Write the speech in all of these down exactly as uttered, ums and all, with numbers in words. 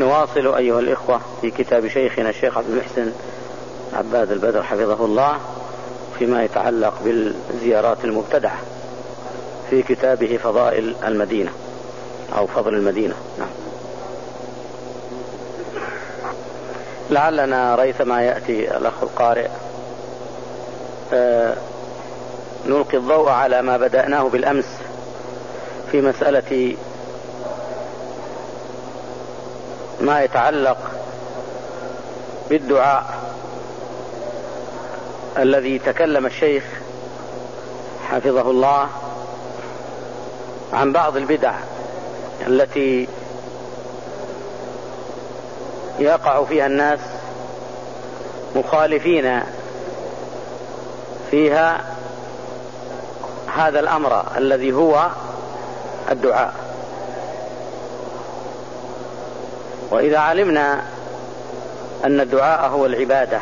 نواصل أيها الإخوة في كتاب شيخنا الشيخ عبد المحسن عباد البدر حفظه الله فيما يتعلق بالزيارات المبتدعة في كتابه فضائل المدينة أو فضل المدينة. نعم. لعلنا ريثما يأتي الأخ القارئ آه نلقي الضوء على ما بدأناه بالأمس في مسألة ما يتعلق بالدعاء الذي تكلم الشيخ حفظه الله عن بعض البدع التي يقع فيها الناس مخالفين فيها هذا الأمر الذي هو الدعاء. وإذا علمنا أن الدعاء هو العبادة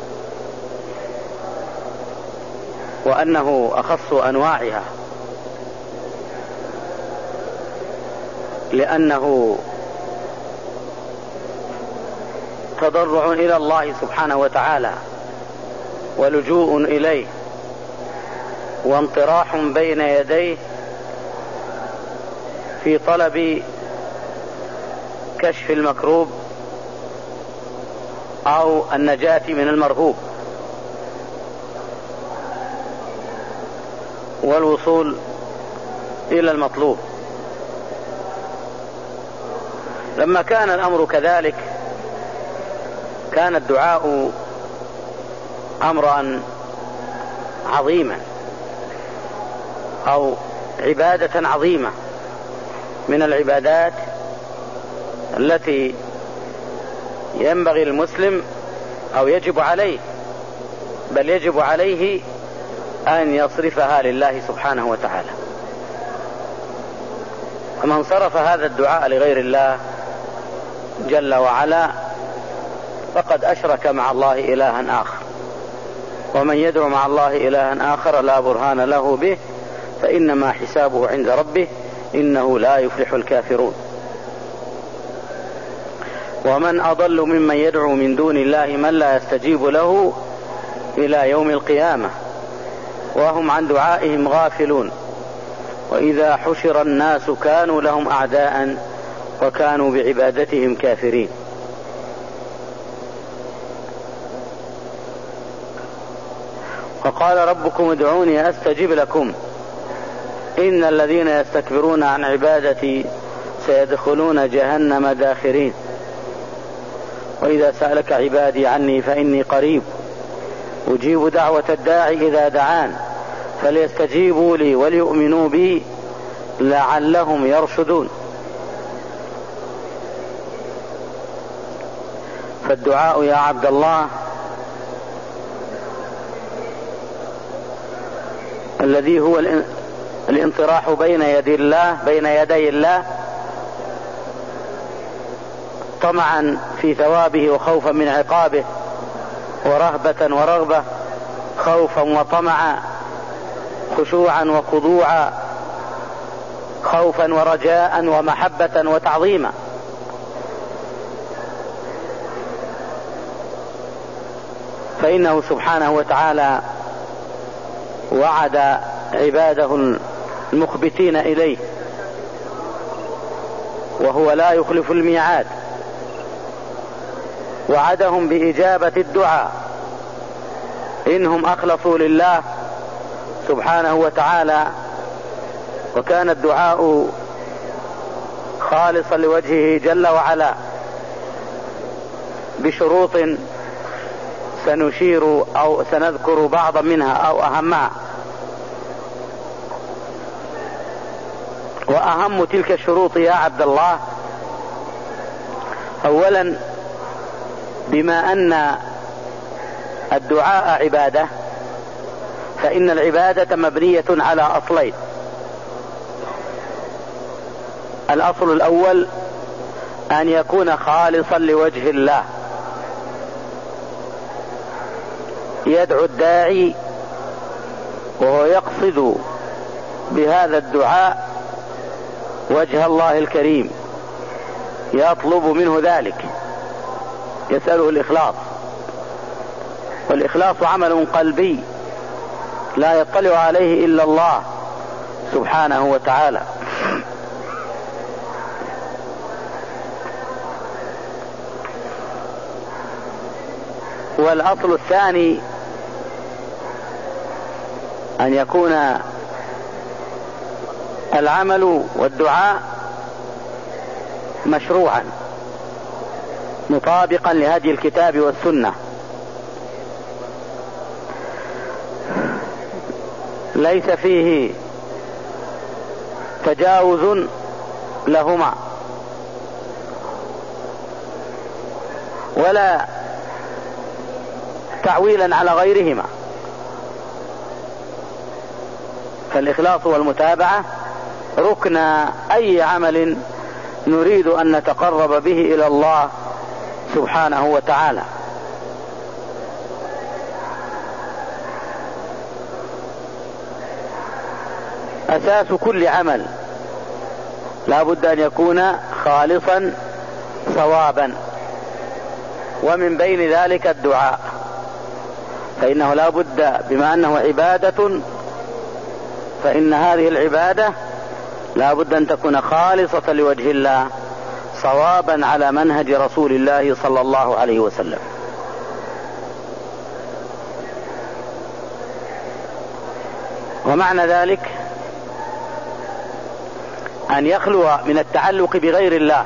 وأنه أخص أنواعها لأنه تضرع إلى الله سبحانه وتعالى ولجوء إليه وانطراح بين يديه في طلب كشف المكروب أو النجاة من المرهوب والوصول إلى المطلوب. لما كان الأمر كذلك كان الدعاء أمرا عظيما أو عبادة عظيمة من العبادات التي ينبغي المسلم أو يجب عليه بل يجب عليه أن يصرفها لله سبحانه وتعالى. فمن صرف هذا الدعاء لغير الله جل وعلا فقد أشرك مع الله إلها آخر، ومن يدعو مع الله إلها آخر لا برهان له به فإنما حسابه عند ربه إنه لا يفلح الكافرون. ومن أضل ممن يدعو من دون الله من لا يستجيب له إلى يوم القيامة وهم عن دعائهم غافلون وإذا حشر الناس كانوا لهم أعداء وكانوا بعبادتهم كافرين. وقال ربكم ادعوني أستجب لكم إن الذين يستكبرون عن عبادتي سيدخلون جهنم داخرين. وإذا سألك عبادي عني فإني قريب أجيب دعوة الداعي إذا دعان فليستجيبوا لي وليؤمنوا بي لعلهم يرشدون. فالدعاء يا عبد الله الذي هو الانطراح بين يدي الله بين يدي الله طمعا في ثوابه وخوفا من عقابه ورهبة ورغبة، خوفا وطمعا، خشوعا وخضوعا، خوفا ورجاء ومحبة وتعظيما. فإنه سبحانه وتعالى وعد عباده المخبتين إليه وهو لا يخلف الميعاد، وعدهم بإجابة الدعاء إنهم أخلصوا لله سبحانه وتعالى وكان الدعاء خالصا لوجهه جل وعلا بشروط سنشير أو سنذكر بعضا منها أو أهمها. وأهم تلك الشروط يا عبد الله أولا بما أن الدعاء عبادة فإن العبادة مبنية على أصلين. الأصل الأول أن يكون خالصا لوجه الله، يدعو الداعي وهو يقصد بهذا الدعاء وجه الله الكريم يطلب منه ذلك، يسأله الإخلاص، والإخلاص عمل قلبي لا يطلع عليه إلا الله سبحانه وتعالى. والأصل الثاني أن يكون العمل والدعاء مشروعا مطابقا لهدي الكتاب والسنة، ليس فيه تجاوز لهما ولا تعويلا على غيرهما. فالإخلاص والمتابعة ركن أي عمل نريد أن نتقرب به إلى الله سبحانه وتعالى. أساس كل عمل لا بد أن يكون خالصا صوابا، ومن بين ذلك الدعاء، فإنه لا بد بما أنه عبادة فإن هذه العبادة لا بد أن تكون خالصة لوجه الله صوابا على منهج رسول الله صلى الله عليه وسلم. ومعنى ذلك أن يخلو من التعلق بغير الله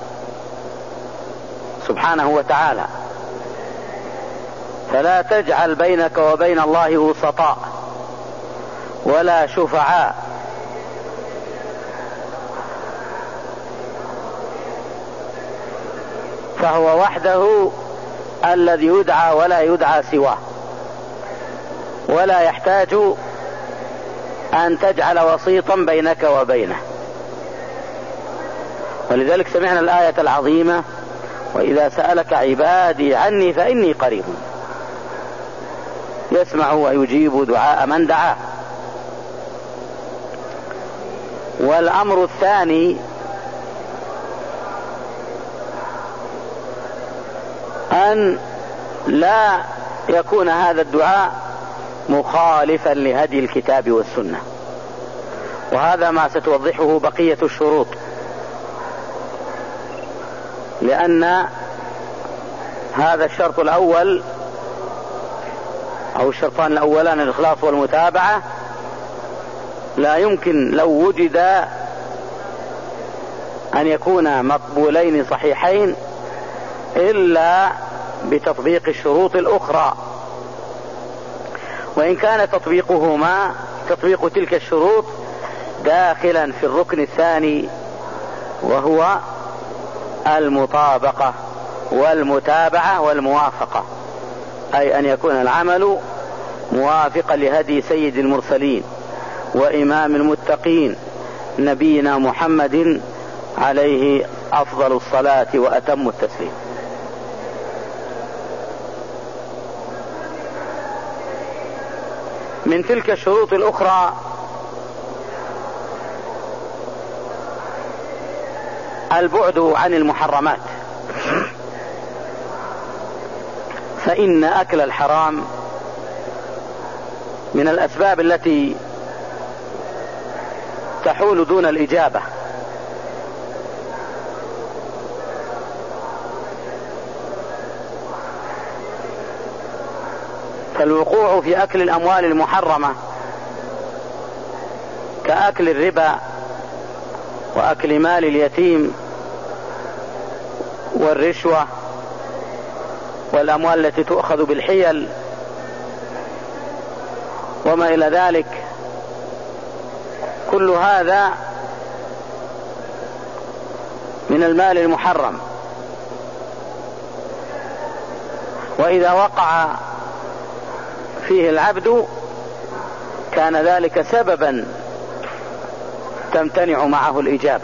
سبحانه وتعالى، فلا تجعل بينك وبين الله وسطاء ولا شفعاء، فهو وحده الذي يدعى ولا يدعى سواه، ولا يحتاج أن تجعل وسيطا بينك وبينه. ولذلك سمعنا الآية العظيمة: وإذا سألك عبادي عني فإني قريب يسمع ويجيب دعاء من دعاه. والأمر الثاني أن لا يكون هذا الدعاء مخالفا لهدي الكتاب والسنة، وهذا ما ستوضحه بقية الشروط، لأن هذا الشرط الأول أو الشرطان الأولان الإخلاص والمتابعة لا يمكن لو وجد أن يكون مقبولين صحيحين إلا بتطبيق الشروط الأخرى، وإن كان تطبيقهما تطبيق تلك الشروط داخلا في الركن الثاني وهو المطابقة والمتابعة والموافقة، أي أن يكون العمل موافقا لهدي سيد المرسلين وإمام المتقين نبينا محمد عليه أفضل الصلاة وأتم التسليم. من تلك الشروط الأخرى البعد عن المحرمات، فإن أكل الحرام من الأسباب التي تحول دون الإجابة، فالوقوع في أكل الأموال المحرمة كأكل الربا وأكل مال اليتيم والرشوة والأموال التي تؤخذ بالحيل وما إلى ذلك، كل هذا من المال المحرم. وإذا وقع فيه العبد كان ذلك سببا تمتنع معه الإجابة.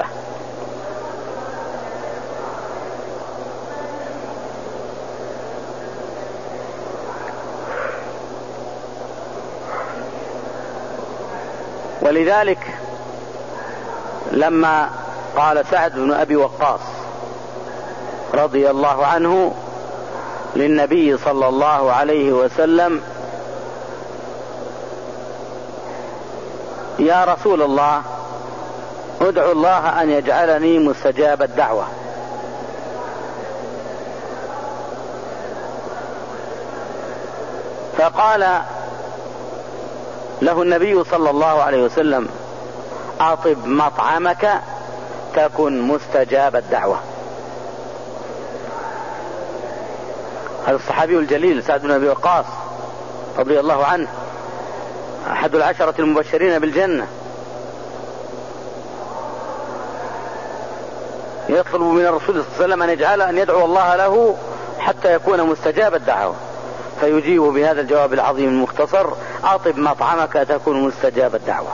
ولذلك لما قال سعد بن أبي وقاص رضي الله عنه للنبي صلى الله عليه وسلم: يا رسول الله، ادعو الله أن يجعلني مستجاب الدعوة. فقال له النبي صلى الله عليه وسلم: أطب مطعمك تكن مستجاب الدعوة. هذا الصحابي الجليل سعد بن أبي وقاص رضي الله عنه، أحد العشرة المبشرين بالجنة، يطلب من الرسول صلى الله عليه وسلم أن يجعل أن يدعو الله له حتى يكون مستجاب الدعوة، فيجيب بهذا الجواب العظيم المختصر: أطب مطعمك تكون مستجاب الدعوة.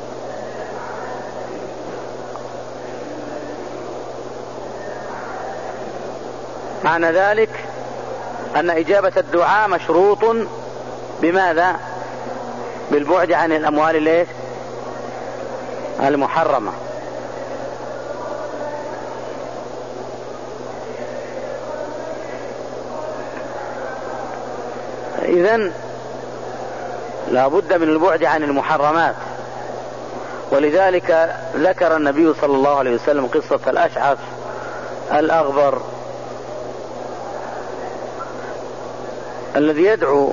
معنى ذلك أن إجابة الدعاء مشروط بماذا؟ بالبعد عن الأموال ليش؟ المحرمة. إذن لا بد من البعد عن المحرمات، ولذلك ذكر النبي صلى الله عليه وسلم قصة الأشعث الأغبر الذي يدعو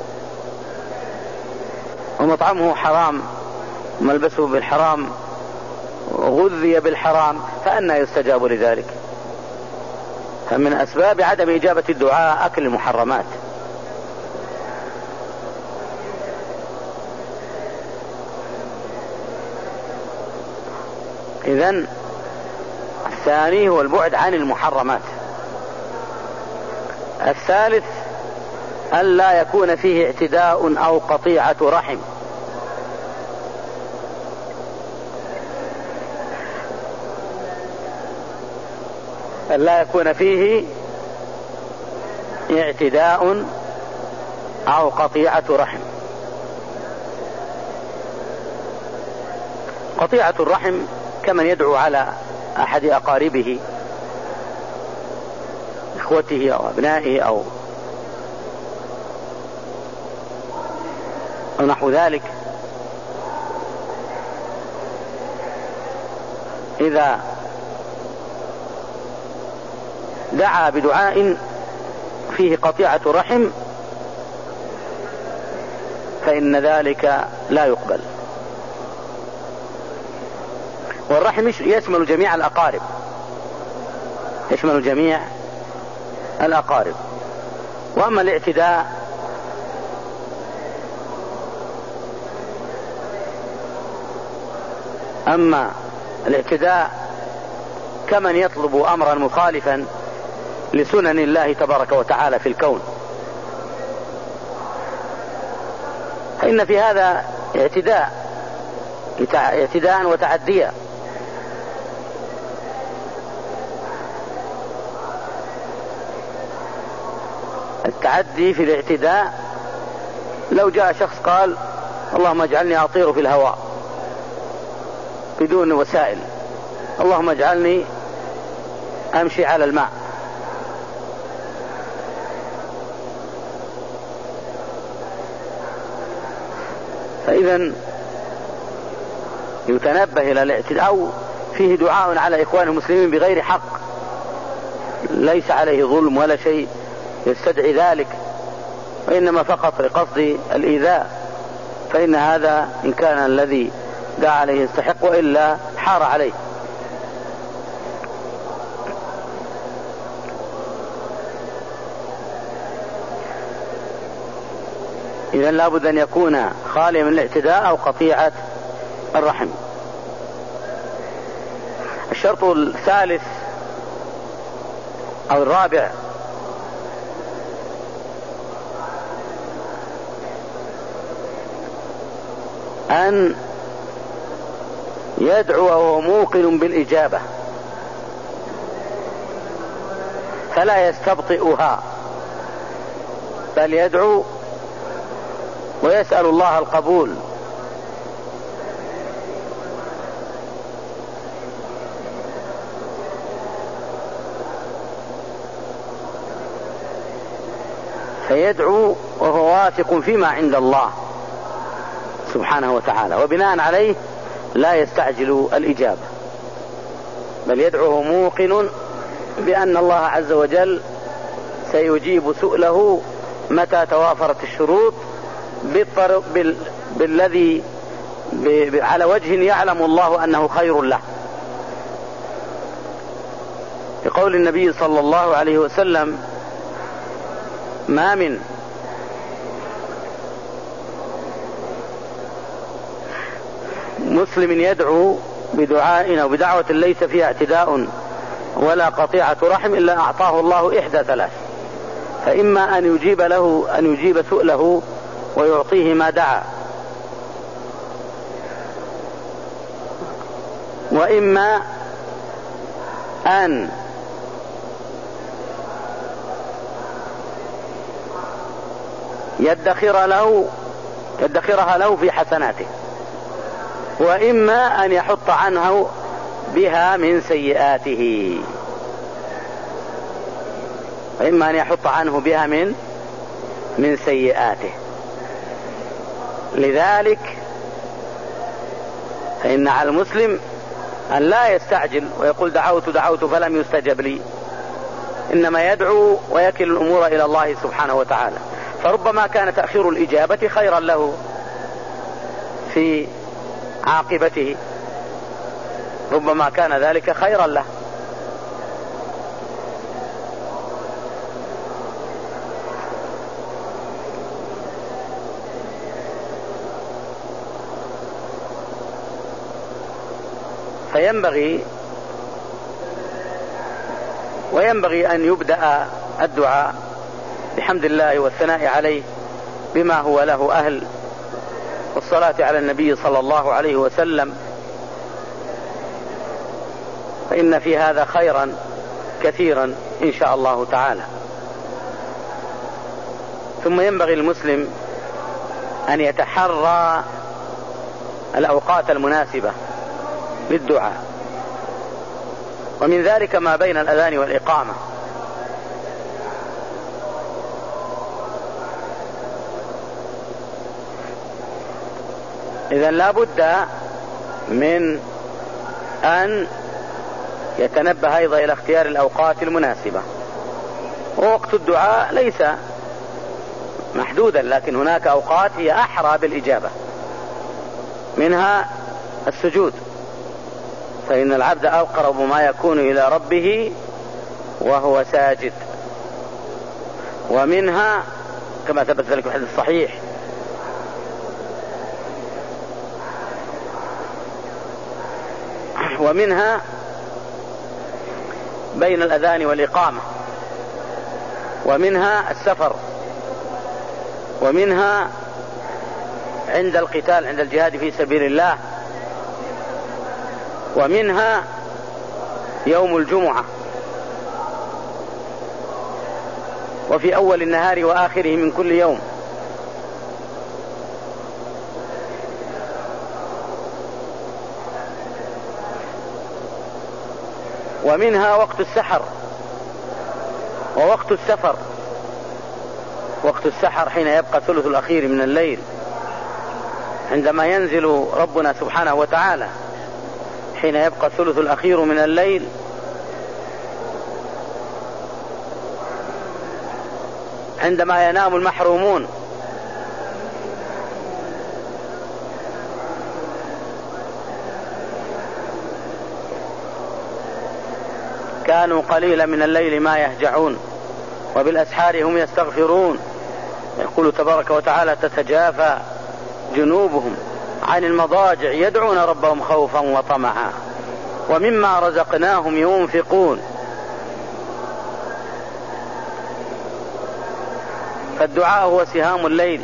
ومطعمه حرام، ملبسه بالحرام، غذي بالحرام، فأنى يستجاب لذلك؟ فمن أسباب عدم إجابة الدعاء أكل المحرمات. إذن الثاني هو البعد عن المحرمات. الثالث ألا يكون فيه اعتداء أو قطيعة رحم. ألا يكون فيه اعتداء أو قطيعة رحم. قطيعة الرحم كمن يدعو على أحد أقاربه، إخوته أو أبنائه أو نحو ذلك. إذا دعا بدعاء فيه قطيعة رحم فإن ذلك لا يقبل. والرحم يشمل جميع الأقارب، يشمل جميع الأقارب. وأما الاعتداء أما الاعتداء كمن يطلب أمرا مخالفا لسنن الله تبارك وتعالى في الكون، فإن في هذا اعتداء اعتداء وتعديا. التعدي في الاعتداء لو جاء شخص قال: اللهم اجعلني أطير في الهواء بدون وسائل، اللهم اجعلني أمشي على الماء، فإذا يتنبه إلى الاعتداء. أو فيه دعاء على إخوان المسلمين بغير حق، ليس عليه ظلم ولا شيء يستدعي ذلك، وإنما فقط لقصد الإيذاء، فإن هذا إن كان الذي دعا عليه يستحق، وإلا حار عليه. إذن لابد أن يكون خاليا من الاعتداء أو قطيعة الرحم. الشرط الثالث أو الرابع أن يدعو وهو موقن بالإجابة، فلا يستبطئها، بل يدعو ويسأل الله القبول. فيدعو وهو واثق فيما عند الله سبحانه وتعالى، وبناء عليه لا يستعجل الإجابة، بل يدعوه موقن بأن الله عز وجل سيجيب سؤله متى توافرت الشروط بال... بالذي ب... على وجه يعلم الله أنه خير له. بقول النبي صلى الله عليه وسلم: ما من مسلم يدعو بدعاء أو بدعوة ليس فيها اعتداء ولا قطيعة رحم إلا أعطاه الله إحدى ثلاث، فإما أن يجيب له أن يجيب سؤله ويعطيه ما دعا، وإما أن يدخر له يدخرها له في حسناته، وإما أن يحط عنه بها من سيئاته وإما أن يحط عنه بها من من سيئاته. لذلك فإن على المسلم أن لا يستعجل ويقول دعوت دعوت فلم يستجب لي، إنما يدعو ويكل الأمور إلى الله سبحانه وتعالى، فربما كان تأخير الإجابة خيرا له في عاقبته، ربما كان ذلك خيرا له. فينبغي وينبغي أن يبدأ الدعاء بحمد الله والثناء عليه بما هو له أهل، والصلاة على النبي صلى الله عليه وسلم، فإن في هذا خيرا كثيرا إن شاء الله تعالى. ثم ينبغي المسلم أن يتحرى الأوقات المناسبة للدعاء، ومن ذلك ما بين الأذان والإقامة، إذن لا بد من أن يتنبه أيضا إلى اختيار الأوقات المناسبة. ووقت الدعاء ليس محدودا، لكن هناك أوقات هي أحرى بالإجابة، منها السجود، فإن العبد أقرب ما يكون إلى ربه وهو ساجد، ومنها كما ثبت ذلك في الحديث الصحيح ومنها بين الأذان والإقامة، ومنها السفر، ومنها عند القتال عند الجهاد في سبيل الله، ومنها يوم الجمعة، وفي أول النهار وآخره من كل يوم. ومنها وقت السحر ووقت السفر. وقت السحر حين يبقى الثلث الأخير من الليل، عندما ينزل ربنا سبحانه وتعالى، حين يبقى الثلث الأخير من الليل عندما ينام المحرومون، كانوا قليلا من الليل ما يهجعون وبالأسحار هم يستغفرون. يقول تبارك وتعالى: تتجافى جنوبهم عن المضاجع يدعون ربهم خوفا وطمعا ومما رزقناهم ينفقون. فالدعاء هو سهام الليل،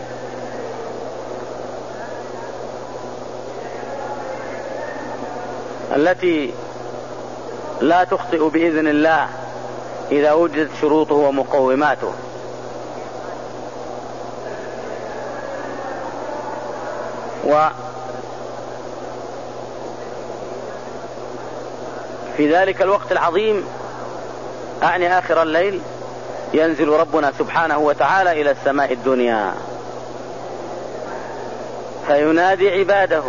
التي لا تخطئ بإذن الله إذا وجدت شروطه ومقوماته. وفي ذلك الوقت العظيم، أعني آخر الليل، ينزل ربنا سبحانه وتعالى إلى السماء الدنيا فينادي عباده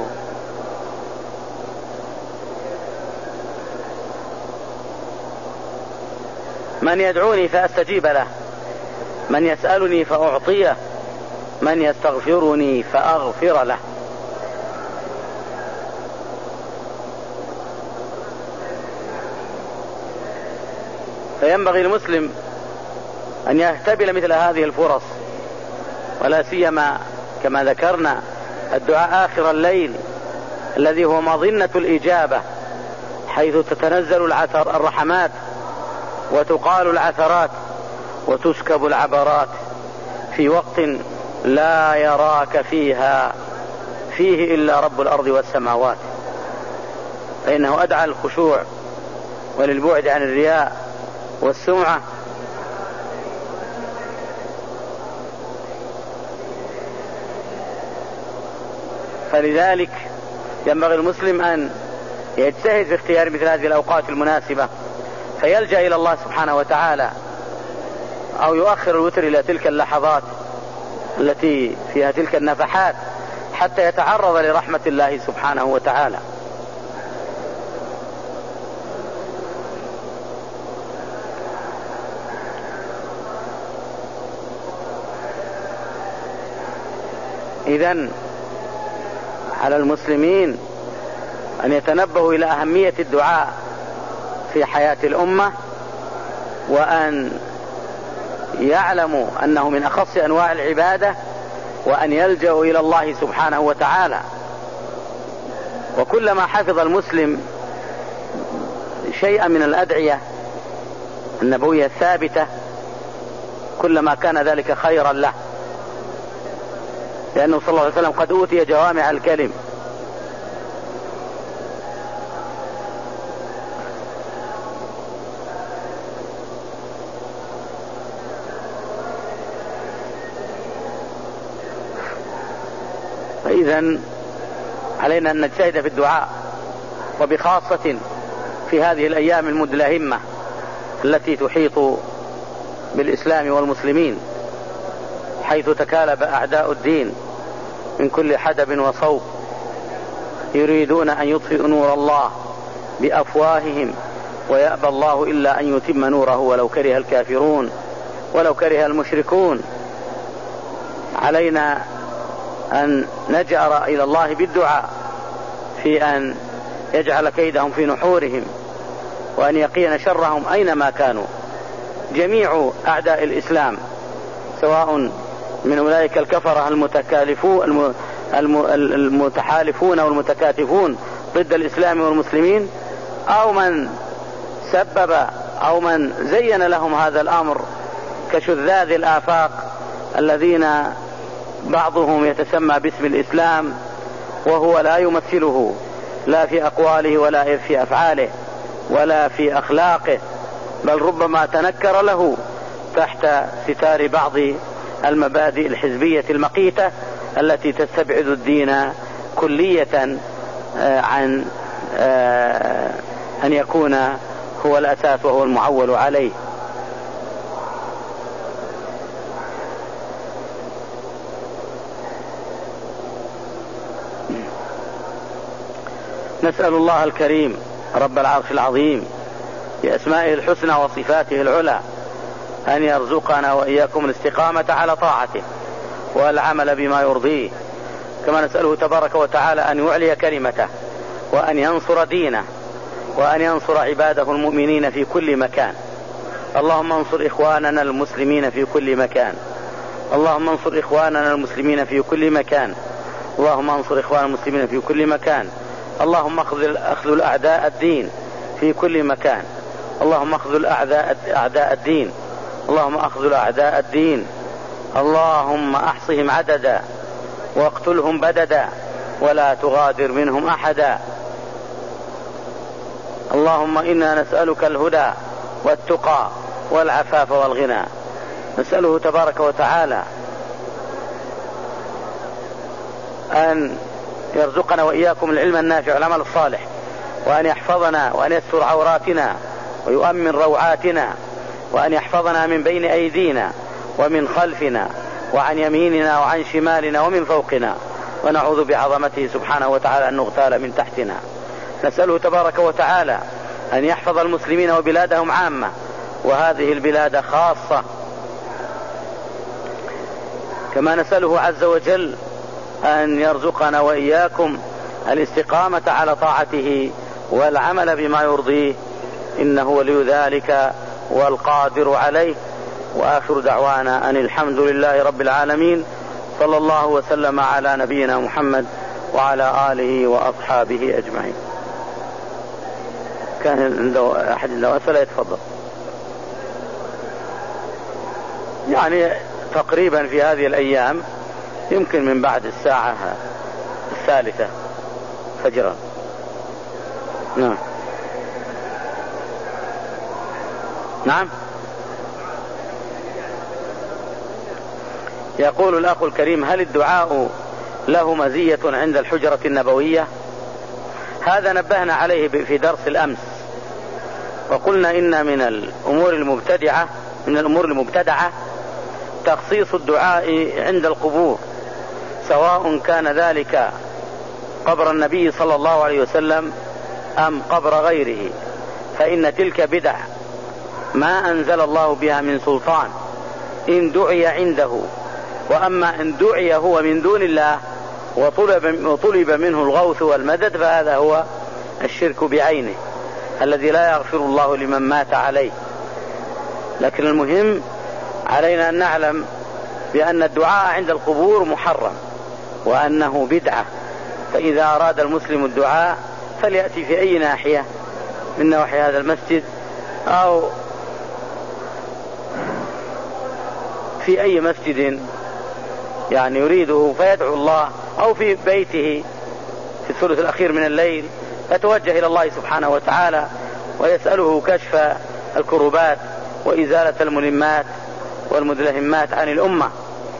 من يدعوني فأستجيب له، من يسألني فأعطيه، من يستغفرني فأغفر له. فينبغي المسلم أن يهتبل مثل هذه الفرص، ولا سيما كما ذكرنا الدعاء آخر الليل الذي هو مظنة الإجابة، حيث تتنزل العثر الرحمات وتقال العثرات وتسكب العبرات في وقت لا يراك فيها فيه إلا رب الأرض والسماوات، فإنه أدعى الخشوع وللبعد عن الرياء والسمعة. فلذلك ينبغي المسلم أن يجتهد في اختيار مثل هذه الأوقات المناسبة، فيلجأ إلى الله سبحانه وتعالى، أو يؤخر الوتر إلى تلك اللحظات التي فيها تلك النفحات حتى يتعرض لرحمة الله سبحانه وتعالى. إذن على المسلمين أن يتنبهوا إلى أهمية الدعاء في حياة الأمة، وأن يعلموا أنه من أخص أنواع العبادة، وأن يلجأوا إلى الله سبحانه وتعالى. وكلما حفظ المسلم شيئا من الأدعية النبوية الثابتة كلما كان ذلك خيرا له، لأنه صلى الله عليه وسلم قد أوتي جوامع الكلم. فإذن علينا أن نجتهد في الدعاء، وبخاصة في هذه الأيام المدلهمة التي تحيط بالإسلام والمسلمين، حيث تكالب أعداء الدين من كل حدب وصوب يريدون أن يطفئوا نور الله بأفواههم ويأبى الله إلا أن يتم نوره ولو كره الكافرون ولو كره المشركون. علينا أن نجأر إلى الله بالدعاء في أن يجعل كيدهم في نحورهم، وأن يقين شرهم أينما كانوا. جميع أعداء الإسلام سواء من أولئك الكفرة المتكالفون المتحالفون والمتكاتفون ضد الإسلام والمسلمين، أو من سبب أو من زين لهم هذا الأمر كشذاذ الآفاق الذين بعضهم يتسمى باسم الإسلام وهو لا يمثله لا في أقواله ولا في أفعاله ولا في أخلاقه، بل ربما تنكر له تحت ستار بعض المبادئ الحزبية المقيتة التي تستبعد الدين كلية عن أن يكون هو الأساس وهو المعول عليه. نسأل الله الكريم رب العرش العظيم بأسمائه الحسنى وصفاته العلى أن يرزقنا وإياكم الاستقامة على طاعته والعمل بما يرضيه، كما نسأله تبارك وتعالى أن يعلي كلمته وأن ينصر دينه وأن ينصر عباده المؤمنين في كل مكان. اللهم انصر إخواننا المسلمين في كل مكان، اللهم انصر إخواننا المسلمين في كل مكان، اللهم انصر إخوان المسلمين في كل مكان. اللهم اخذل أعداء الدين في كل مكان، اللهم اخذل أعداء أعداء الدين، اللهم اخذل أعداء الدين، اللهم احصهم عددا واقتلهم بددا ولا تغادر منهم أحدا. اللهم إنا نسألك الهدى والتقى والعفاف والغنى. نسأله تبارك وتعالى أن يرزقنا وإياكم العلم النافع والعمل الصالح، وأن يحفظنا وأن يستر عوراتنا ويؤمن روعاتنا، وأن يحفظنا من بين أيدينا ومن خلفنا وعن يميننا وعن شمالنا ومن فوقنا، ونعوذ بعظمته سبحانه وتعالى أن نغتال من تحتنا. نسأله تبارك وتعالى أن يحفظ المسلمين وبلادهم عامة، وهذه البلاد خاصة، كما نسأله عز وجل أن يرزقنا وإياكم الاستقامة على طاعته والعمل بما يرضيه، إنه ولي ذلك والقادر عليه. وآخر دعوانا أن الحمد لله رب العالمين، صلى الله وسلم على نبينا محمد وعلى آله وأصحابه أجمعين. كان عنده أحد عنده أسئلة يتفضل. يعني تقريبا في هذه الأيام يمكن من بعد الساعة الثالثة فجرا. نعم نعم. يقول الأخ الكريم: هل الدعاء له مزية عند الحجرة النبوية؟ هذا نبهنا عليه في درس الأمس، وقلنا إن من الأمور المبتدعة من الأمور المبتدعة تخصيص الدعاء عند القبور، سواء كان ذلك قبر النبي صلى الله عليه وسلم أم قبر غيره، فإن تلك بدع ما أنزل الله بها من سلطان إن دعي عنده. وأما إن دعي هو من دون الله وطلب, وطلب منه الغوث والمدد، فهذا هو الشرك بعينه الذي لا يغفر الله لمن مات عليه. لكن المهم علينا أن نعلم بأن الدعاء عند القبور محرم وأنه بدعة، فإذا أراد المسلم الدعاء فليأتي في أي ناحية من نواحي هذا المسجد أو في أي مسجد يعني يريده فيدعو الله، أو في بيته في الثلث الأخير من الليل يتوجه إلى الله سبحانه وتعالى ويسأله كشف الكربات وإزالة الملمات والمدلهمات عن الأمة.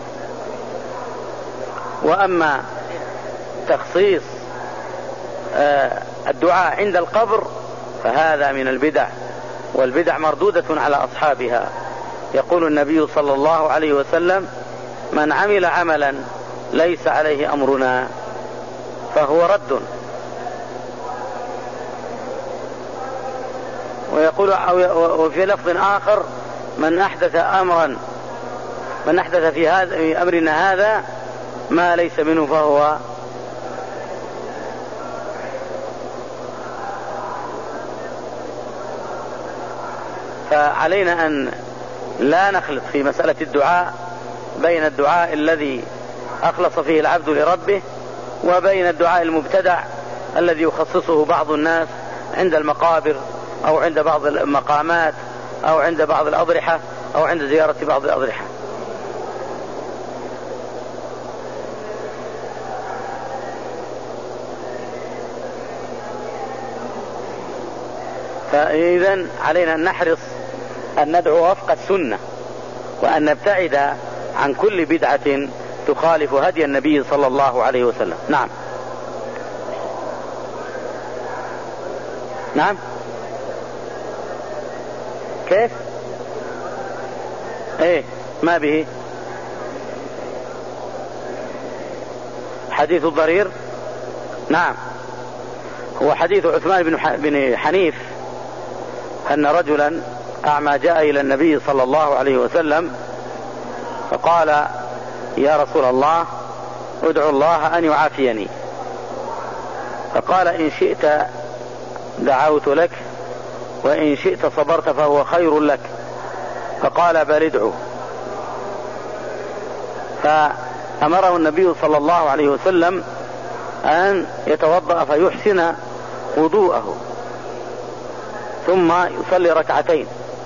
وأما تخصيص الدعاء عند القبر فهذا من البدع، والبدع مردودة على أصحابها. يقول النبي صلى الله عليه وسلم: من عمل عملا ليس عليه أمرنا فهو رد. ويقول وفي لفظ آخر: من أحدث أمرا من أحدث في هذا في أمرنا هذا ما ليس منه فهو فعلينا أن لا نخلط في مسألة الدعاء بين الدعاء الذي أخلص فيه العبد لربه وبين الدعاء المبتدع الذي يخصصه بعض الناس عند المقابر أو عند بعض المقامات أو عند بعض الأضرحة أو عند زيارة بعض الأضرحة. فإذن علينا أن نحرص أن ندعو وفق السنة، وأن نبتعد عن كل بدعة تخالف هدي النبي صلى الله عليه وسلم. نعم نعم. كيف؟ ايه ما به حديث الضرير. نعم، هو حديث عثمان بن حنيف أن رجلا أعمى جاء إلى النبي صلى الله عليه وسلم فقال: يا رسول الله ادعو الله أن يعافيني. فقال: إن شئت دعوت لك وإن شئت صبرت فهو خير لك. فقال: بل ادعو. فأمره النبي صلى الله عليه وسلم أن يتوضأ فيحسن وضوءه، ثم يصلي ركعتين،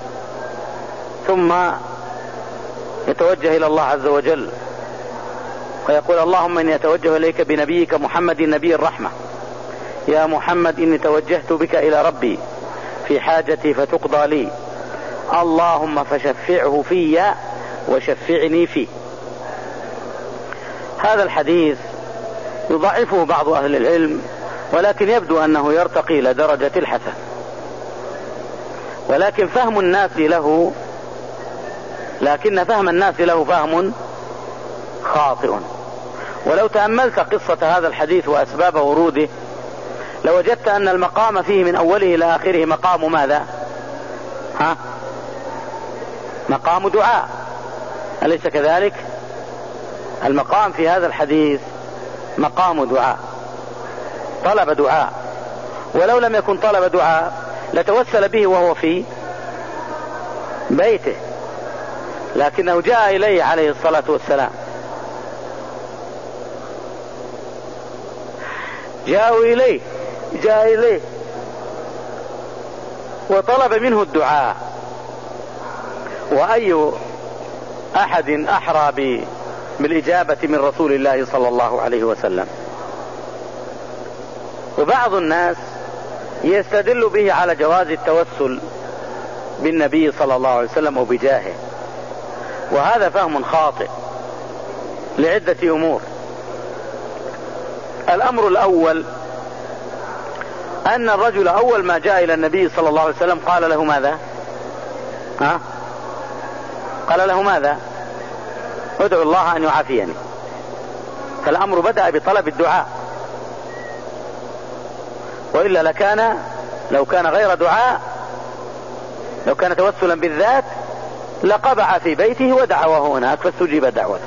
ثم يتوجه إلى الله عز وجل ويقول: اللهم إني أتوجه إليك بنبيك محمد نبي الرحمة، يا محمد إني توجهت بك إلى ربي في حاجتي فتقضى لي، اللهم فشفعه في وشفعني فيه. هذا الحديث يضعفه بعض أهل العلم، ولكن يبدو أنه يرتقي إلى درجة الحسن، ولكن فهم الناس له لكن فهم الناس له فهم خاطئ. ولو تأملت قصة هذا الحديث وأسباب وروده لوجدت أن المقام فيه من أوله إلى آخره مقام ماذا؟ ها؟ مقام دعاء، أليس كذلك؟ المقام في هذا الحديث مقام دعاء، طلب دعاء، ولو لم يكن طلب دعاء لتوسل به وهو في بيته، لكنه جاء إليه عليه الصلاة والسلام، جاءوا إليه جاء إليه وطلب منه الدعاء. وأي أحد أحرى بالإجابة من رسول الله صلى الله عليه وسلم؟ وبعض الناس يستدل به على جواز التوسل بالنبي صلى الله عليه وسلم وبجاهه، وهذا فهم خاطئ لعدة أمور. الأمر الأول أن الرجل أول ما جاء إلى النبي صلى الله عليه وسلم قال له ماذا؟ ها؟ قال له ماذا؟ ادعو الله أن يعافيني. فالأمر بدأ بطلب الدعاء، وإلا لكان لو كان غير دعاء، لو كان توسلا بالذات لقبع في بيته ودعوه هناك فاستجيب دعوته.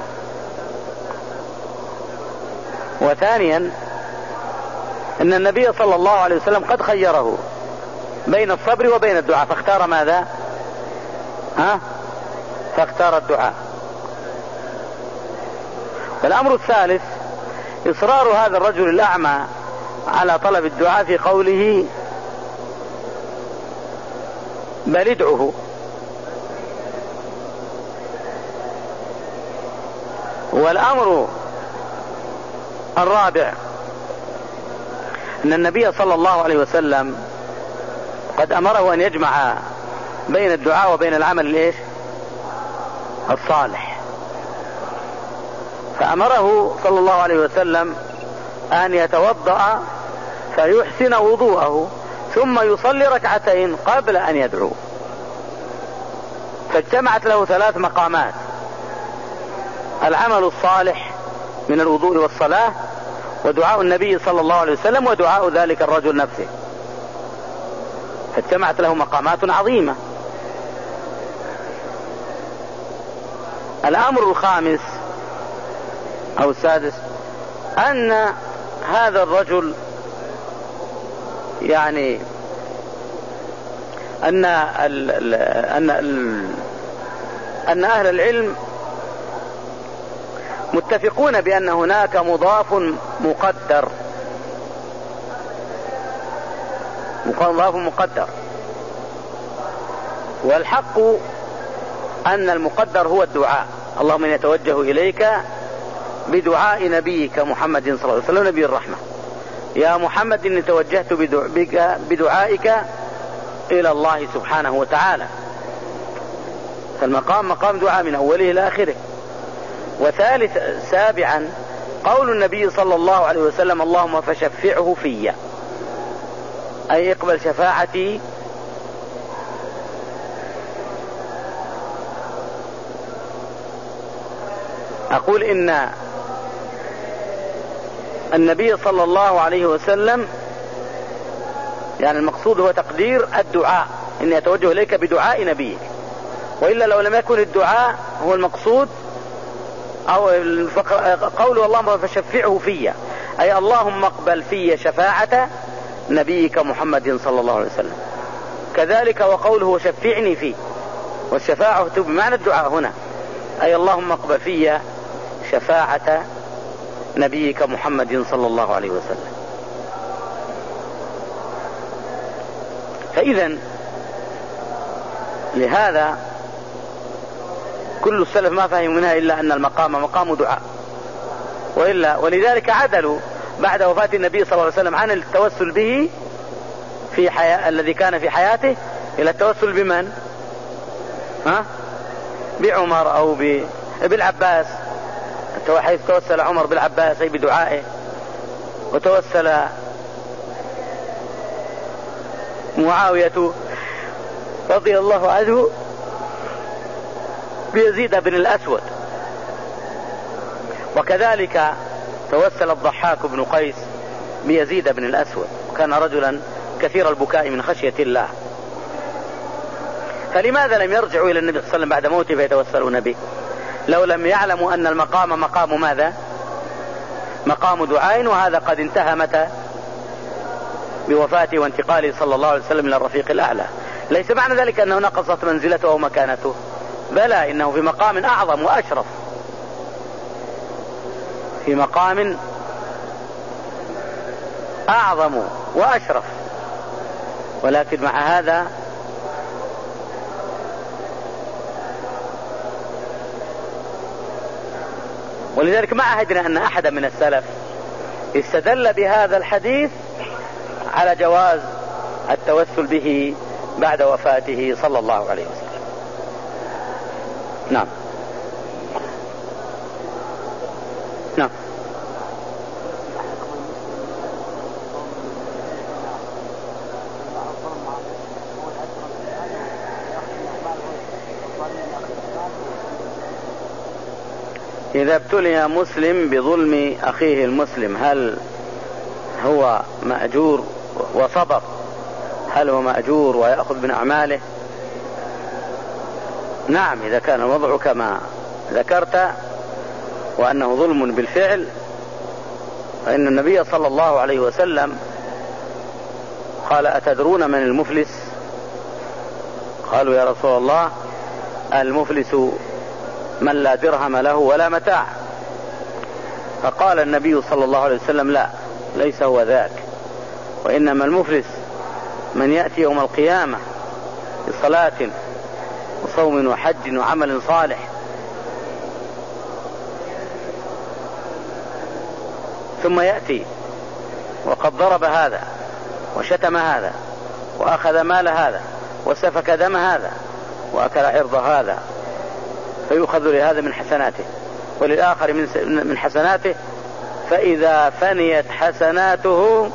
وثانيا أن النبي صلى الله عليه وسلم قد خيره بين الصبر وبين الدعاء فاختار ماذا؟ ها؟ فاختار الدعاء. الأمر الثالث إصرار هذا الرجل الأعمى على طلب الدعاء في قوله بل ادعه. والأمر الرابع أن النبي صلى الله عليه وسلم قد أمره أن يجمع بين الدعاء وبين العمل الإيش؟ الصالح. فأمره صلى الله عليه وسلم أن يتوضأ فيحسن وضوءه ثم يصلي ركعتين قبل أن يدعو، فاجتمعت له ثلاث مقامات: العمل الصالح من الوضوء والصلاة، ودعاء النبي صلى الله عليه وسلم، ودعاء ذلك الرجل نفسه، فاجتمعت له مقامات عظيمة. الأمر الخامس أو السادس أن هذا الرجل يعني أن ال ال أن ال أن أهل العلم متفقون بأن هناك مضاف مقدر مضاف مقدر والحق أن المقدر هو الدعاء. اللهم إني أتوجه إليك بدعاء نبيك محمد صلى الله عليه وسلم نبي الرحمة، يا محمد إني توجهت بك بدعائك إلى الله سبحانه وتعالى. فالمقام مقام دعاء من أوله إلى آخره. وثالث سابعا قول النبي صلى الله عليه وسلم اللهم فشفعه في، أي اقبل شفاعتي أقول إن النبي صلى الله عليه وسلم يعني المقصود هو تقدير الدعاء، إني أتوجه إليك بدعاء نبيك، وإلا لو لم يكن الدعاء هو المقصود أو قول اللهم فشفعه في، أي اللهم اقبل في شفاعة نبيك محمد صلى الله عليه وسلم. كذلك وقوله شفعني فيه، والشفاعة بمعنى الدعاء هنا، أي اللهم اقبل في شفاعة نبيك محمد صلى الله عليه وسلم. فإذا لهذا كل السلف ما فهموا منها إلا أن المقام مقام دعاء، وإلا ولذلك عدلوا بعد وفاة النبي صلى الله عليه وسلم عن التوسل به في حياة الذي كان في حياته إلى التوسل بمن؟ ها؟ بعمر أو بالعباس، حيث توسل عمر بالعباس أي بدعائه، وتوسل معاوية رضي الله عنه بيزيد بن الأسود. وكذلك توسل الضحاك بن قيس بيزيد بن الأسود، وكان رجلا كثير البكاء من خشية الله. فلماذا لم يرجعوا إلى النبي صلى الله عليه وسلم بعد موته فيتوسلون به؟ لو لم يعلموا أن المقام مقام ماذا؟ مقام دعاء، وهذا قد انتهى متى؟ بوفاته وانتقاله صلى الله عليه وسلم إلى الرفيق الأعلى. ليس معنى ذلك أنه نقصت منزلته ومكانته، بلى، إنه في مقام أعظم وأشرف، في مقام أعظم وأشرف، ولكن مع هذا ولذلك ما عهدنا أن أحدا من السلف استدل بهذا الحديث على جواز التوسل به بعد وفاته صلى الله عليه وسلم. نعم نعم. إذا ابتلي مسلم بظلم أخيه المسلم هل هو مأجور وصبر؟ هل هو مأجور ويأخذ من أعماله؟ نعم، إذا كان الوضع كما ذكرت وأنه ظلم بالفعل، فإن النبي صلى الله عليه وسلم قال: أتدرون من المفلس؟ قالوا: يا رسول الله، المفلس من لا درهم له ولا متاع. فقال النبي صلى الله عليه وسلم: لا، ليس هو ذاك، وإنما المفلس من يأتي يوم القيامة بصلاة وصوم وحج وعمل صالح، ثم يأتي وقد ضرب هذا وشتم هذا وأخذ مال هذا وسفك دم هذا وأكل عرض هذا، فيؤخذ لهذا من حسناته وللآخر من حسناته، فإذا فنيت حسناته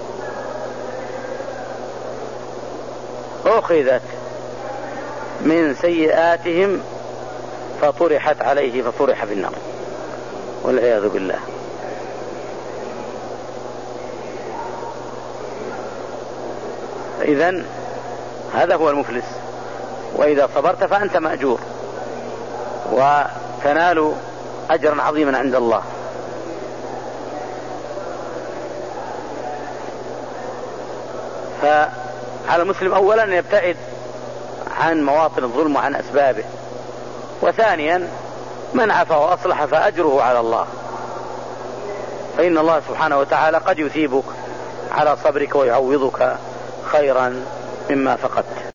أخذت من سيئاتهم فطرحت عليه فطرح في النار والعياذ بالله. إذن هذا هو المفلس، وإذا صبرت فأنت مأجور وتنال أجرا عظيما عند الله. فعلى المسلم أولا أن يبتعد عن مواطن الظلم وعن أسبابه، وثانيا من عفا وأصلح فأجره على الله، فإن الله سبحانه وتعالى قد يثيبك على صبرك ويعوضك خيرا مما فقدت.